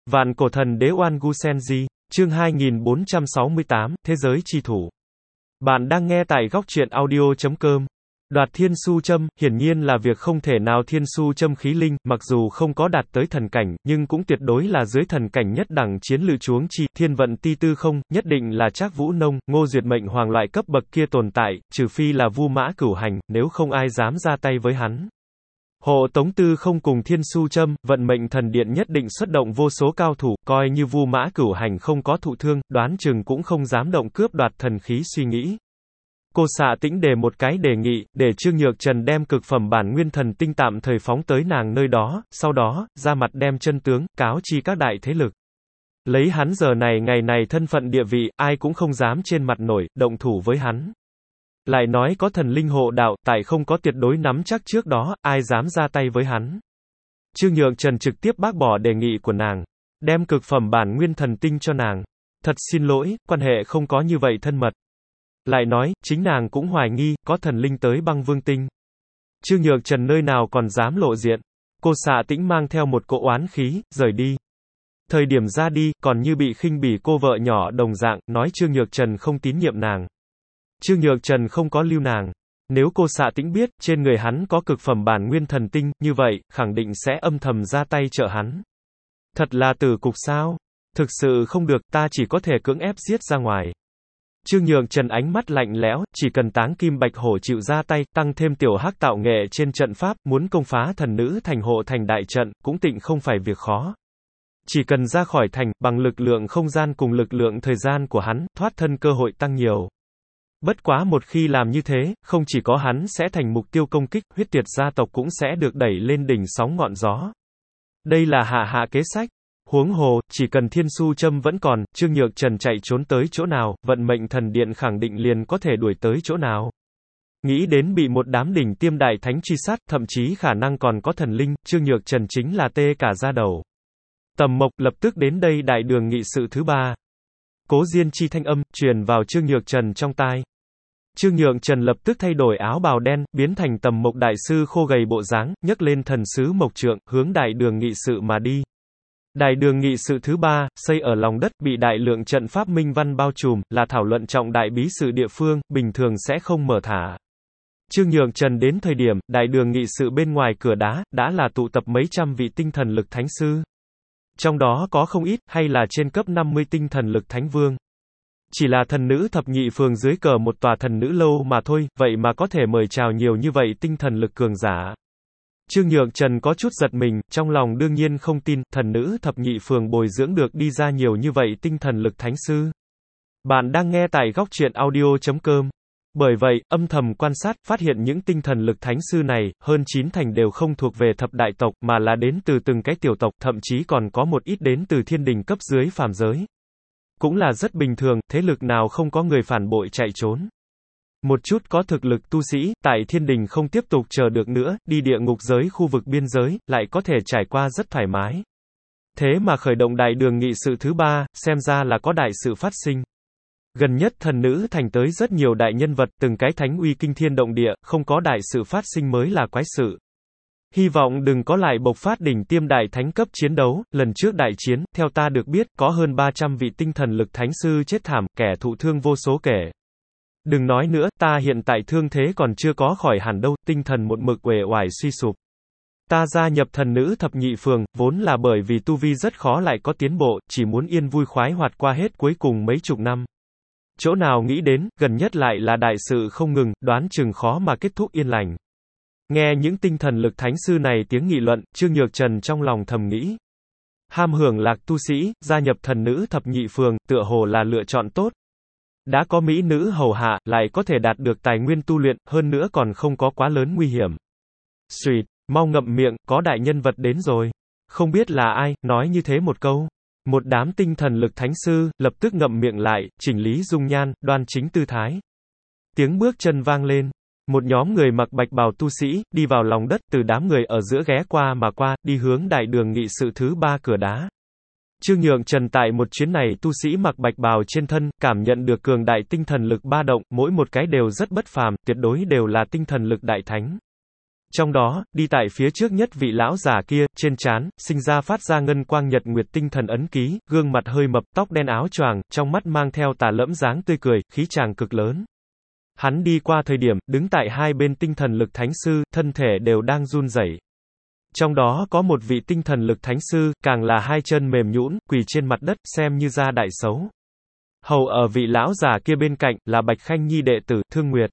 Vạn cổ thần đế Oan Gu Senji, chương 2468, Thế giới chi thủ. Bạn đang nghe tại góc truyện audio.com. Đoạt thiên su châm, hiển nhiên là việc không thể nào. Thiên su châm khí linh, mặc dù không có đạt tới thần cảnh, nhưng cũng tuyệt đối là dưới thần cảnh nhất đẳng chiến lự chuống chi, thiên vận ti tư không, nhất định là Trác Vũ Nông, Ngô Duyệt mệnh hoàng loại cấp bậc kia tồn tại, trừ phi là Vu Mã Cửu Hành, nếu không ai dám ra tay với hắn. Hộ tống tư không cùng thiên su châm, vận mệnh thần điện nhất định xuất động vô số cao thủ, coi như Vu Mã Cửu Hành không có thụ thương, đoán chừng cũng không dám động cướp đoạt thần khí. Suy nghĩ. Cô Xạ Tĩnh đề một cái đề nghị, để Trương Nhược Trần đem cực phẩm bản nguyên thần tinh tạm thời phóng tới nàng nơi đó, sau đó, ra mặt đem chân tướng, cáo chi các đại thế lực. Lấy hắn giờ này ngày này thân phận địa vị, ai cũng không dám trên mặt nổi, động thủ với hắn. Lại nói có thần linh hộ đạo, tại không có tuyệt đối nắm chắc trước đó, ai dám ra tay với hắn. Trương Nhược Trần trực tiếp bác bỏ đề nghị của nàng, đem cực phẩm bản nguyên thần tinh cho nàng. Thật xin lỗi, quan hệ không có như vậy thân mật. Lại nói, chính nàng cũng hoài nghi, có thần linh tới Băng Vương Tinh. Trương Nhược Trần nơi nào còn dám lộ diện. Cô Xạ Tĩnh mang theo một cỗ oán khí, rời đi. Thời điểm ra đi, còn như bị khinh bỉ cô vợ nhỏ đồng dạng, nói Trương Nhược Trần không tín nhiệm nàng. Trương Nhược Trần không có lưu nàng. Nếu cô Xạ Tĩnh biết, trên người hắn có cực phẩm bản nguyên thần tinh, như vậy, khẳng định sẽ âm thầm ra tay trợ hắn. Thật là tử cục sao? Thực sự không được, ta chỉ có thể cưỡng ép giết ra ngoài. Trương Nhược Trần ánh mắt lạnh lẽo, chỉ cần Táng Kim Bạch Hổ chịu ra tay, tăng thêm tiểu hắc tạo nghệ trên trận pháp, muốn công phá thần nữ thành hộ thành đại trận, cũng tịnh không phải việc khó. Chỉ cần ra khỏi thành, bằng lực lượng không gian cùng lực lượng thời gian của hắn, thoát thân cơ hội tăng nhiều. Bất quá một khi làm như thế, không chỉ có hắn sẽ thành mục tiêu công kích, huyết tiệt gia tộc cũng sẽ được đẩy lên đỉnh sóng ngọn gió. Đây là hạ kế sách. Huống hồ, chỉ cần thiên su châm vẫn còn, Trương Nhược Trần chạy trốn tới chỗ nào, vận mệnh thần điện khẳng định liền có thể đuổi tới chỗ nào. Nghĩ đến bị một đám đỉnh tiêm đại thánh truy sát, thậm chí khả năng còn có thần linh, Trương Nhược Trần chính là tê cả da đầu. Tầm Mộc lập tức đến đây đại đường nghị sự thứ 3. Cố Diên chi thanh âm, truyền vào Trương Nhược Trần trong tai. Trương Nhược Trần lập tức thay đổi áo bào đen, biến thành Tầm Mộc đại sư khô gầy bộ dáng, nhấc lên thần sứ mộc trượng, hướng đại đường nghị sự mà đi. Đại đường nghị sự thứ 3, xây ở lòng đất, bị đại lượng trận pháp minh văn bao trùm, là thảo luận trọng đại bí sự địa phương, bình thường sẽ không mở thả. Trương Nhược Trần đến thời điểm, đại đường nghị sự bên ngoài cửa đá, đã là tụ tập mấy trăm vị tinh thần lực thánh sư. Trong đó có không ít, hay là trên cấp 50 tinh thần lực thánh vương. Chỉ là thần nữ thập nhị phường dưới cờ một tòa thần nữ lâu mà thôi, vậy mà có thể mời chào nhiều như vậy tinh thần lực cường giả. Trương Nhược Trần có chút giật mình, trong lòng đương nhiên không tin, thần nữ thập nhị phường bồi dưỡng được đi ra nhiều như vậy tinh thần lực thánh sư. Bạn đang nghe tại góc truyện audio.com. Bởi vậy, âm thầm quan sát, phát hiện những tinh thần lực thánh sư này, hơn 9 thành đều không thuộc về thập đại tộc, mà là đến từ từng cái tiểu tộc, thậm chí còn có một ít đến từ thiên đình cấp dưới phàm giới. Cũng là rất bình thường, thế lực nào không có người phản bội chạy trốn. Một chút có thực lực tu sĩ, tại thiên đình không tiếp tục chờ được nữa, đi địa ngục giới khu vực biên giới, lại có thể trải qua rất thoải mái. Thế mà khởi động đại đường nghị sự thứ 3, xem ra là có đại sự phát sinh. Gần nhất thần nữ thành tới rất nhiều đại nhân vật, từng cái thánh uy kinh thiên động địa, không có đại sự phát sinh mới là quái sự. Hy vọng đừng có lại bộc phát đỉnh tiêm đại thánh cấp chiến đấu. Lần trước đại chiến, theo ta được biết, có hơn 300 vị tinh thần lực thánh sư chết thảm, kẻ thụ thương vô số kể. Đừng nói nữa, ta hiện tại thương thế còn chưa có khỏi hẳn đâu, tinh thần một mực uể oải suy sụp. Ta gia nhập thần nữ thập nhị phường, vốn là bởi vì tu vi rất khó lại có tiến bộ, chỉ muốn yên vui khoái hoạt qua hết cuối cùng mấy chục năm. Chỗ nào nghĩ đến, gần nhất lại là đại sự không ngừng, đoán chừng khó mà kết thúc yên lành. Nghe những tinh thần lực thánh sư này tiếng nghị luận, Trương Nhược Trần trong lòng thầm nghĩ. Ham hưởng lạc tu sĩ, gia nhập thần nữ thập nhị phường, tựa hồ là lựa chọn tốt. Đã có mỹ nữ hầu hạ, lại có thể đạt được tài nguyên tu luyện, hơn nữa còn không có quá lớn nguy hiểm. Xuyệt, mau ngậm miệng, có đại nhân vật đến rồi. Không biết là ai, nói như thế một câu. Một đám tinh thần lực thánh sư, lập tức ngậm miệng lại, chỉnh lý dung nhan, đoan chính tư thái. Tiếng bước chân vang lên. Một nhóm người mặc bạch bào tu sĩ, đi vào lòng đất, từ đám người ở giữa ghé qua mà qua, đi hướng đại đường nghị sự thứ 3 cửa đá. Trương Nhược Trần tại một chuyến này tu sĩ mặc bạch bào trên thân, cảm nhận được cường đại tinh thần lực ba động, mỗi một cái đều rất bất phàm, tuyệt đối đều là tinh thần lực đại thánh. Trong đó, đi tại phía trước nhất vị lão già kia, trên trán sinh ra phát ra ngân quang nhật nguyệt tinh thần ấn ký, gương mặt hơi mập, tóc đen áo choàng, trong mắt mang theo tà lẫm dáng tươi cười, khí tràng cực lớn. Hắn đi qua thời điểm, đứng tại hai bên tinh thần lực thánh sư, thân thể đều đang run rẩy. Trong đó có một vị tinh thần lực thánh sư, càng là hai chân mềm nhũn, quỳ trên mặt đất, xem như ra đại xấu. Hầu ở vị lão già kia bên cạnh, là Bạch Khanh Nhi đệ tử, Thương Nguyệt.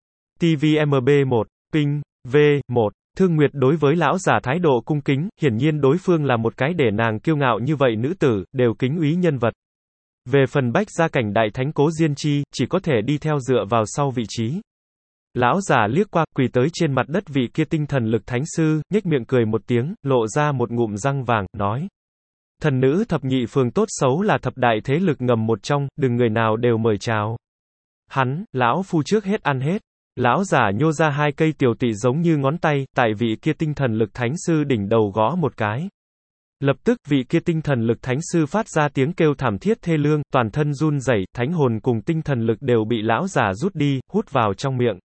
TVMB1, Ping, V1, Thương Nguyệt đối với lão già thái độ cung kính, hiển nhiên đối phương là một cái để nàng kiêu ngạo như vậy nữ tử, đều kính úy nhân vật. Về phần Bách gia cảnh đại thánh Cố Diên Chi, chỉ có thể đi theo dựa vào sau vị trí. Lão già liếc qua, quỳ tới trên mặt đất vị kia tinh thần lực thánh sư, nhếch miệng cười một tiếng, lộ ra một ngụm răng vàng, nói. Thần nữ thập nhị phường tốt xấu là thập đại thế lực ngầm một trong, đừng người nào đều mời chào. Hắn, lão phu trước hết ăn hết. Lão giả nhô ra hai cây tiểu tỵ giống như ngón tay, tại vị kia tinh thần lực thánh sư đỉnh đầu gõ một cái. Lập tức, vị kia tinh thần lực thánh sư phát ra tiếng kêu thảm thiết thê lương, toàn thân run rẩy, thánh hồn cùng tinh thần lực đều bị lão giả rút đi, hút vào trong miệng.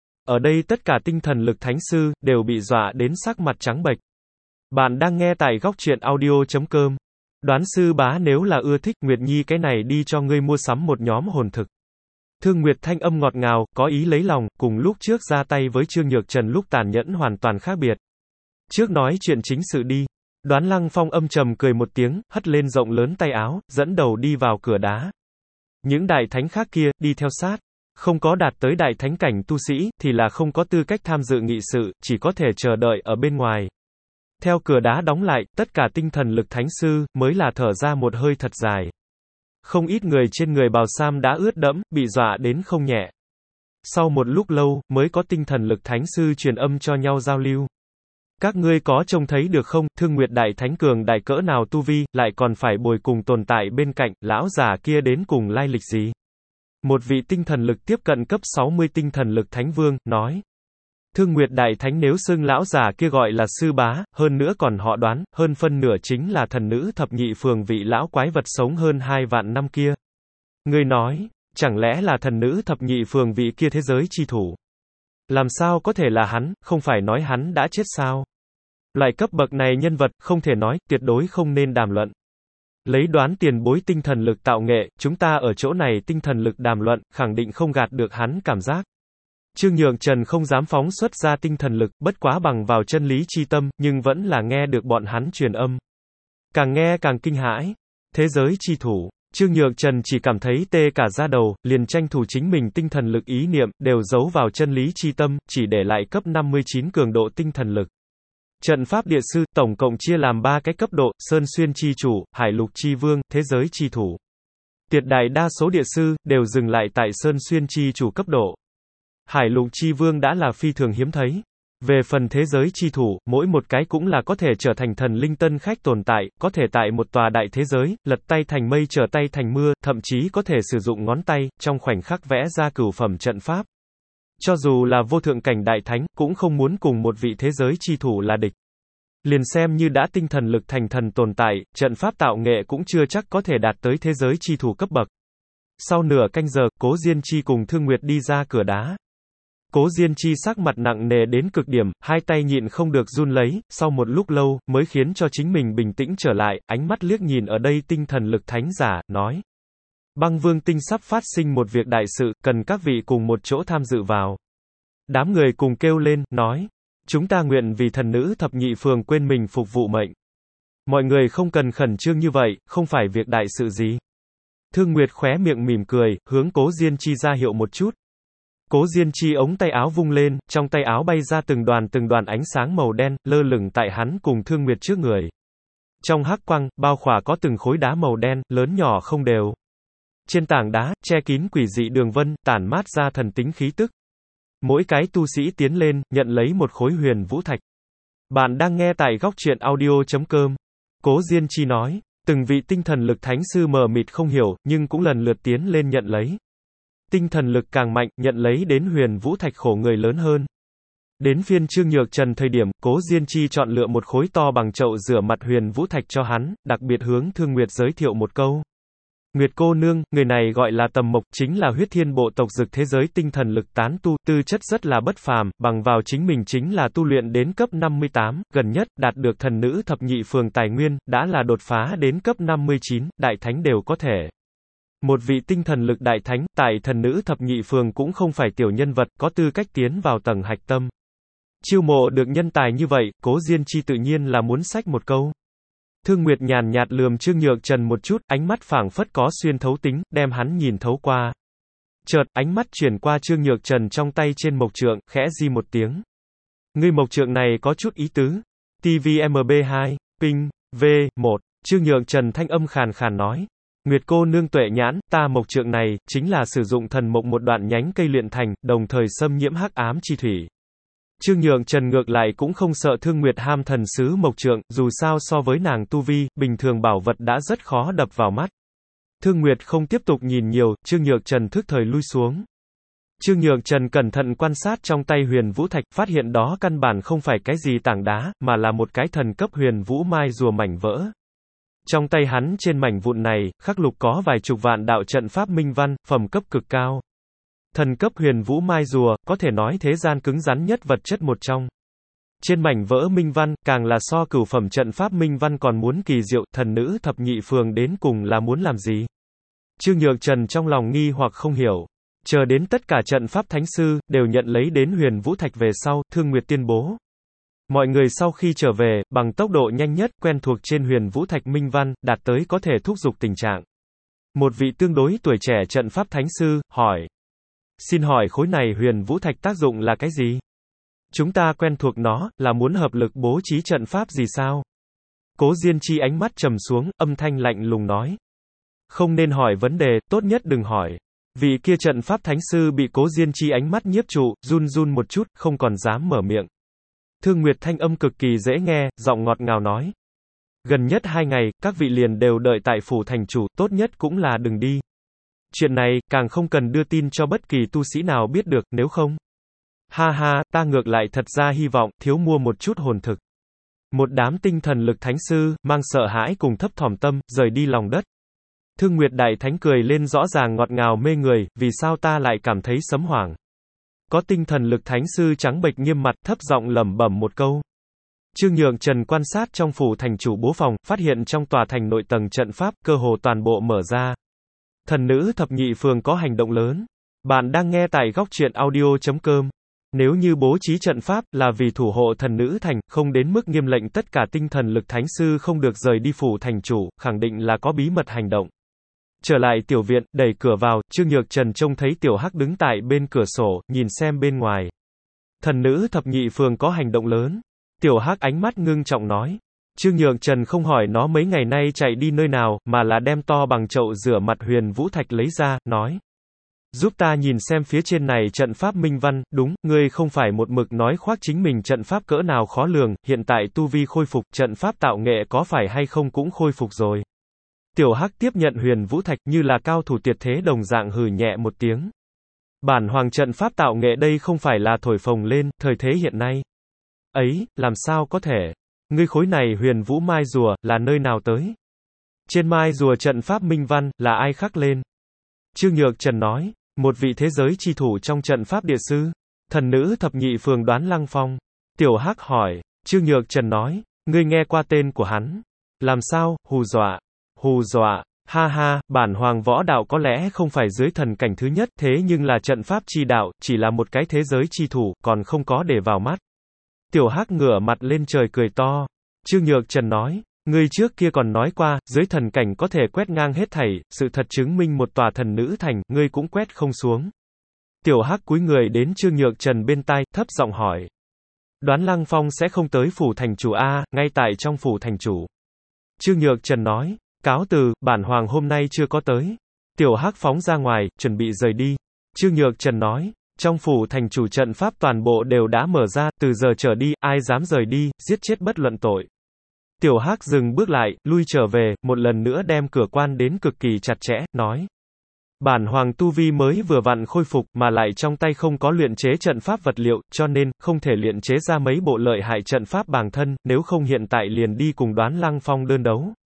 Ở đây tất cả tinh thần lực thánh sư, đều bị dọa đến sắc mặt trắng bệch. Bạn đang nghe tại góc truyện audio.com. Đoán sư bá nếu là ưa thích, Nguyệt Nhi cái này đi cho ngươi mua sắm một nhóm hồn thực. Thương Nguyệt thanh âm ngọt ngào, có ý lấy lòng, cùng lúc trước ra tay với Trương Nhược Trần lúc tàn nhẫn hoàn toàn khác biệt. Trước nói chuyện chính sự đi. Đoán Lăng Phong âm trầm cười một tiếng, hất lên rộng lớn tay áo, dẫn đầu đi vào cửa đá. Những đại thánh khác kia, đi theo sát. Không có đạt tới đại thánh cảnh tu sĩ, thì là không có tư cách tham dự nghị sự, chỉ có thể chờ đợi ở bên ngoài. Theo cửa đá đóng lại, tất cả tinh thần lực thánh sư, mới là thở ra một hơi thật dài. Không ít người trên người bào sam đã ướt đẫm, bị dọa đến không nhẹ. Sau một lúc lâu, mới có tinh thần lực thánh sư truyền âm cho nhau giao lưu. Các ngươi có trông thấy được không, Thương Nguyệt đại thánh cường đại cỡ nào tu vi, lại còn phải bồi cùng tồn tại bên cạnh, lão già kia đến cùng lai lịch gì? Một vị tinh thần lực tiếp cận cấp 60 tinh thần lực thánh vương, nói. Thương Nguyệt đại thánh nếu xưng lão già kia gọi là sư bá, hơn nữa còn họ Đoán, hơn phân nửa chính là thần nữ thập nhị phường vị lão quái vật sống hơn 2 vạn năm kia. Ngươi nói, chẳng lẽ là thần nữ thập nhị phường vị kia thế giới chi thủ? Làm sao có thể là hắn, không phải nói hắn đã chết sao? Loại cấp bậc này nhân vật, không thể nói, tuyệt đối không nên đàm luận. Lấy Đoán tiền bối tinh thần lực tạo nghệ, chúng ta ở chỗ này tinh thần lực đàm luận, khẳng định không gạt được hắn cảm giác. Trương Nhược Trần không dám phóng xuất ra tinh thần lực, bất quá bằng vào chân lý chi tâm, nhưng vẫn là nghe được bọn hắn truyền âm. Càng nghe càng kinh hãi. Thế giới chi thủ. Trương Nhược Trần chỉ cảm thấy tê cả da đầu, liền tranh thủ chính mình tinh thần lực ý niệm, đều giấu vào chân lý chi tâm, chỉ để lại cấp 59 cường độ tinh thần lực. Trận pháp địa sư, tổng cộng chia làm 3 cái cấp độ, Sơn Xuyên chi chủ, Hải Lục chi vương, thế giới chi thủ. Tuyệt đại đa số địa sư, đều dừng lại tại Sơn Xuyên chi chủ cấp độ. Hải Lục chi vương đã là phi thường hiếm thấy. Về phần thế giới chi thủ, mỗi một cái cũng là có thể trở thành thần linh tân khách tồn tại, có thể tại một tòa đại thế giới, lật tay thành mây trở tay thành mưa, thậm chí có thể sử dụng ngón tay, trong khoảnh khắc vẽ ra cửu phẩm trận pháp. Cho dù là vô thượng cảnh đại thánh, cũng không muốn cùng một vị thế giới chi thủ là địch. Liền xem như đã tinh thần lực thành thần tồn tại, trận pháp tạo nghệ cũng chưa chắc có thể đạt tới thế giới chi thủ cấp bậc. Sau nửa canh giờ, Cố Diên Chi cùng Thương Nguyệt đi ra cửa đá. Cố Diên Chi sắc mặt nặng nề đến cực điểm, hai tay nhịn không được run lấy, sau một lúc lâu, mới khiến cho chính mình bình tĩnh trở lại, ánh mắt liếc nhìn ở đây tinh thần lực thánh giả, nói. Băng Vương Tinh sắp phát sinh một việc đại sự, cần các vị cùng một chỗ tham dự vào. Đám người cùng kêu lên, nói. Chúng ta nguyện vì thần nữ thập nhị phường quên mình phục vụ mệnh. Mọi người không cần khẩn trương như vậy, không phải việc đại sự gì. Thương Nguyệt khóe miệng mỉm cười, hướng Cố Diên Chi ra hiệu một chút. Cố Diên Chi ống tay áo vung lên, trong tay áo bay ra từng đoàn ánh sáng màu đen, lơ lửng tại hắn cùng Thương Nguyệt trước người. Trong hắc quang, bao khỏa có từng khối đá màu đen, lớn nhỏ không đều. Trên tảng đá, che kín quỷ dị đường vân, tản mát ra thần tính khí tức. Mỗi cái tu sĩ tiến lên, nhận lấy một khối huyền vũ thạch. Bạn đang nghe tại góc truyện audio.com. Cố Diên Chi nói, từng vị tinh thần lực thánh sư mờ mịt không hiểu, nhưng cũng lần lượt tiến lên nhận lấy. Tinh thần lực càng mạnh, nhận lấy đến huyền vũ thạch khổ người lớn hơn. Đến phiên Trương Nhược Trần thời điểm, Cố Diên Chi chọn lựa một khối to bằng chậu rửa mặt huyền vũ thạch cho hắn, đặc biệt hướng Thương Nguyệt giới thiệu một câu. Nguyệt cô nương, người này gọi là Tầm Mộc, chính là huyết thiên bộ tộc Dực thế giới tinh thần lực tán tu, tư chất rất là bất phàm, bằng vào chính mình chính là tu luyện đến cấp 58, gần nhất, đạt được thần nữ thập nhị phường tài nguyên, đã là đột phá đến cấp 59, đại thánh đều có thể. Một vị tinh thần lực đại thánh, tại thần nữ thập nhị phường cũng không phải tiểu nhân vật, có tư cách tiến vào tầng hạch tâm. Chiêu mộ được nhân tài như vậy, Cố Diên Chi tự nhiên là muốn xách một câu. Thương Nguyệt nhàn nhạt lườm Trương Nhược Trần một chút, ánh mắt phảng phất có xuyên thấu tính, đem hắn nhìn thấu qua. Chợt, ánh mắt chuyển qua Trương Nhược Trần trong tay trên mộc trượng, khẽ di một tiếng. Ngươi mộc trượng này có chút ý tứ. TVMB2, Ping, V1, Trương Nhược Trần thanh âm khàn khàn nói. Nguyệt cô nương tuệ nhãn, ta mộc trượng này, chính là sử dụng thần mộc một đoạn nhánh cây luyện thành, đồng thời xâm nhiễm hắc ám chi thủy. Trương Nhược Trần ngược lại cũng không sợ Thương Nguyệt ham thần sứ mộc trượng, dù sao so với nàng tu vi, bình thường bảo vật đã rất khó đập vào mắt. Thương Nguyệt không tiếp tục nhìn nhiều, Trương Nhược Trần thức thời lui xuống. Trương Nhược Trần cẩn thận quan sát trong tay huyền vũ thạch, phát hiện đó căn bản không phải cái gì tảng đá, mà là một cái thần cấp huyền vũ mai rùa mảnh vỡ. Trong tay hắn trên mảnh vụn này, khắc lục có vài chục vạn đạo trận pháp minh văn, phẩm cấp cực cao. Thần cấp huyền vũ mai rùa, có thể nói thế gian cứng rắn nhất vật chất một trong. Trên mảnh vỡ minh văn, càng là so cửu phẩm trận pháp minh văn còn muốn kỳ diệu, thần nữ thập nhị phường đến cùng là muốn làm gì? Trương Nhược Trần trong lòng nghi hoặc không hiểu. Chờ đến tất cả trận pháp thánh sư, đều nhận lấy đến huyền vũ thạch về sau, Thương Nguyệt tuyên bố. Mọi người sau khi trở về, bằng tốc độ nhanh nhất, quen thuộc trên huyền vũ thạch minh văn, đạt tới có thể thúc giục tình trạng. Một vị tương đối tuổi trẻ trận pháp thánh sư, hỏi. Xin hỏi khối này huyền vũ thạch tác dụng là cái gì? Chúng ta quen thuộc nó, là muốn hợp lực bố trí trận pháp gì sao? Cố Diên Chi ánh mắt trầm xuống, âm thanh lạnh lùng nói. Không nên hỏi vấn đề, tốt nhất đừng hỏi. Vị kia trận pháp thánh sư bị Cố Diên Chi ánh mắt nhiếp trụ, run run một chút, không còn dám mở miệng. Thương Nguyệt thanh âm cực kỳ dễ nghe, giọng ngọt ngào nói. Gần nhất 2 ngày, các vị liền đều đợi tại phủ thành chủ, tốt nhất cũng là đừng đi. Chuyện này, càng không cần đưa tin cho bất kỳ tu sĩ nào biết được, nếu không. Ha ha, ta ngược lại thật ra hy vọng, thiếu mua một chút hồn thực. Một đám tinh thần lực thánh sư, mang sợ hãi cùng thấp thỏm tâm, rời đi lòng đất. Thương Nguyệt đại thánh cười lên rõ ràng ngọt ngào mê người, vì sao ta lại cảm thấy sấm hoảng. Có tinh thần lực thánh sư trắng bệch nghiêm mặt, thấp giọng lẩm bẩm một câu. Trương Nhược Trần quan sát trong phủ thành chủ bố phòng, phát hiện trong tòa thành nội tầng trận pháp, cơ hồ toàn bộ mở ra. Thần nữ thập nhị phường có hành động lớn. Bạn đang nghe tại góc truyện audio.com. Nếu như bố trí trận pháp, là vì thủ hộ thần nữ thành, không đến mức nghiêm lệnh tất cả tinh thần lực thánh sư không được rời đi phủ thành chủ, khẳng định là có bí mật hành động. Trở lại tiểu viện, đẩy cửa vào, Trương Nhược Trần trông thấy tiểu hắc đứng tại bên cửa sổ, nhìn xem bên ngoài. Thần nữ thập nhị phường có hành động lớn. Tiểu hắc ánh mắt ngưng trọng nói. Trương Nhược Trần không hỏi nó mấy ngày nay chạy đi nơi nào, mà là đem to bằng chậu rửa mặt huyền vũ thạch lấy ra, nói. Giúp ta nhìn xem phía trên này trận pháp minh văn, đúng, ngươi không phải một mực nói khoác chính mình trận pháp cỡ nào khó lường, hiện tại tu vi khôi phục, trận pháp tạo nghệ có phải hay không cũng khôi phục rồi. Tiểu hắc tiếp nhận huyền vũ thạch như là cao thủ tuyệt thế đồng dạng hừ nhẹ một tiếng. Bản hoàng trận pháp tạo nghệ đây không phải là thổi phồng lên, thời thế hiện nay. Ấy, làm sao có thể? Ngươi khối này huyền vũ mai rùa, là nơi nào tới? Trên mai rùa trận pháp minh văn, là ai khắc lên? Trương Nhược Trần nói, một vị thế giới chi thủ trong trận pháp địa sư. Thần nữ thập nhị phường Đoán Lăng Phong. Tiểu hắc hỏi, Trương Nhược Trần nói, ngươi nghe qua tên của hắn. Làm sao, hù dọa? Hù dọa, ha ha, bản hoàng võ đạo có lẽ không phải dưới thần cảnh thứ nhất, thế nhưng là trận pháp chi đạo, chỉ là một cái thế giới chi thủ, còn không có để vào mắt. Tiểu hắc ngửa mặt lên trời cười to. Trương Nhược Trần nói, ngươi trước kia còn nói qua, dưới thần cảnh có thể quét ngang hết thảy, sự thật chứng minh một tòa thần nữ thành, ngươi cũng quét không xuống. Tiểu hắc cúi người đến Trương Nhược Trần bên tai, thấp giọng hỏi. Đoán Lăng Phong sẽ không tới phủ thành chủ a, ngay tại trong phủ thành chủ. Trương Nhược Trần nói. Cáo từ, bản hoàng hôm nay chưa có tới. Tiểu hắc phóng ra ngoài, chuẩn bị rời đi. Trương Nhược Trần nói, trong phủ thành chủ trận pháp toàn bộ đều đã mở ra, từ giờ trở đi, ai dám rời đi, giết chết bất luận tội. Tiểu hắc dừng bước lại, lui trở về, một lần nữa đem cửa quan đến cực kỳ chặt chẽ, nói. Bản hoàng tu vi mới vừa vặn khôi phục, mà lại trong tay không có luyện chế trận pháp vật liệu, cho nên, không thể luyện chế ra mấy bộ lợi hại trận pháp bản thân, nếu không hiện tại liền đi cùng Đoán Lăng Phong đơn đấu.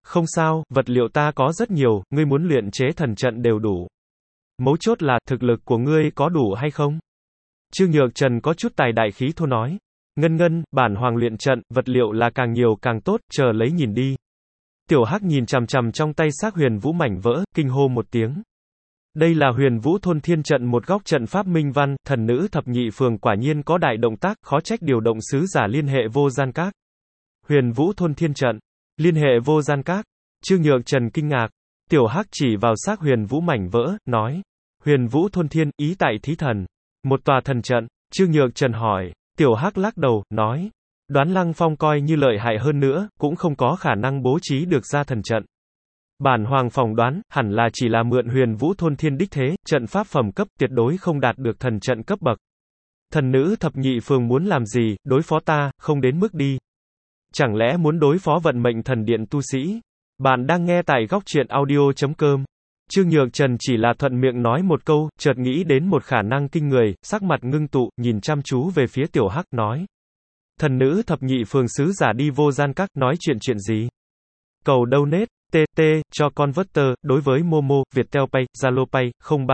Không sao, vật liệu ta có rất nhiều, ngươi muốn luyện chế thần trận đều đủ. Mấu chốt là, thực lực của ngươi có đủ hay không? Trương Nhược Trần có chút tài đại khí thô nói. Ngân, bản hoàng luyện trận, vật liệu là càng nhiều càng tốt, chờ lấy nhìn đi. Tiểu Hắc nhìn chằm chằm trong tay xác huyền vũ mảnh vỡ, kinh hô một tiếng. Đây là huyền vũ thôn thiên trận, một góc trận pháp minh văn, thần nữ thập nhị phường quả nhiên có đại động tác, khó trách điều động sứ giả liên hệ vô gian các. Huyền vũ thôn thiên trận, liên hệ vô gian các. Trương Nhược Trần kinh ngạc. Tiểu Hắc chỉ vào xác huyền vũ mảnh vỡ, nói. Huyền vũ thôn thiên, ý tại thí thần. Một tòa thần trận. Trương Nhược Trần hỏi. Tiểu Hắc lắc đầu, nói. Đoán Lăng Phong coi như lợi hại hơn nữa, cũng không có khả năng bố trí được ra thần trận. Bản hoàng phỏng đoán, hẳn là chỉ là mượn huyền vũ thôn thiên đích thế, trận pháp phẩm cấp, tuyệt đối không đạt được thần trận cấp bậc. Thần nữ thập nhị phường muốn làm gì, đối phó ta, không đến mức đi. Chẳng lẽ muốn đối phó vận mệnh thần điện tu sĩ? Bạn đang nghe tại góc truyện audio.com. Trương Nhược Trần chỉ là thuận miệng nói một câu, chợt nghĩ đến một khả năng kinh người, sắc mặt ngưng tụ, nhìn chăm chú về phía Tiểu Hắc, nói. Thần nữ thập nhị phường sứ giả đi vô gian các, nói chuyện gì? Cầu donate, TT, cho converter, đối với Momo, Viettel Pay, Zalo Pay,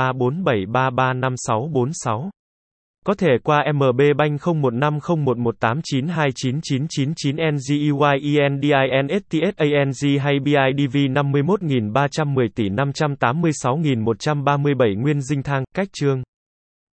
0347335646. Có thể qua MB Bank 015011892999NGEYENDINSTSANG hay BIDV 51310 tỷ 586.137 Nguyên Dinh Thang, cách chương.